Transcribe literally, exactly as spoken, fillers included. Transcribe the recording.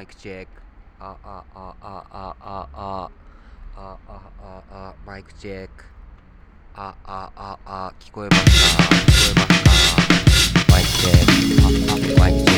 イクチェック。あ、あ、あ、あ、あ、あ、あ、あ、あ、あ、あ、マイクチェック。あ、あ、あ、あ、聞こえますか聞こえますかマイクチェック。あ、あ、マイクチェック。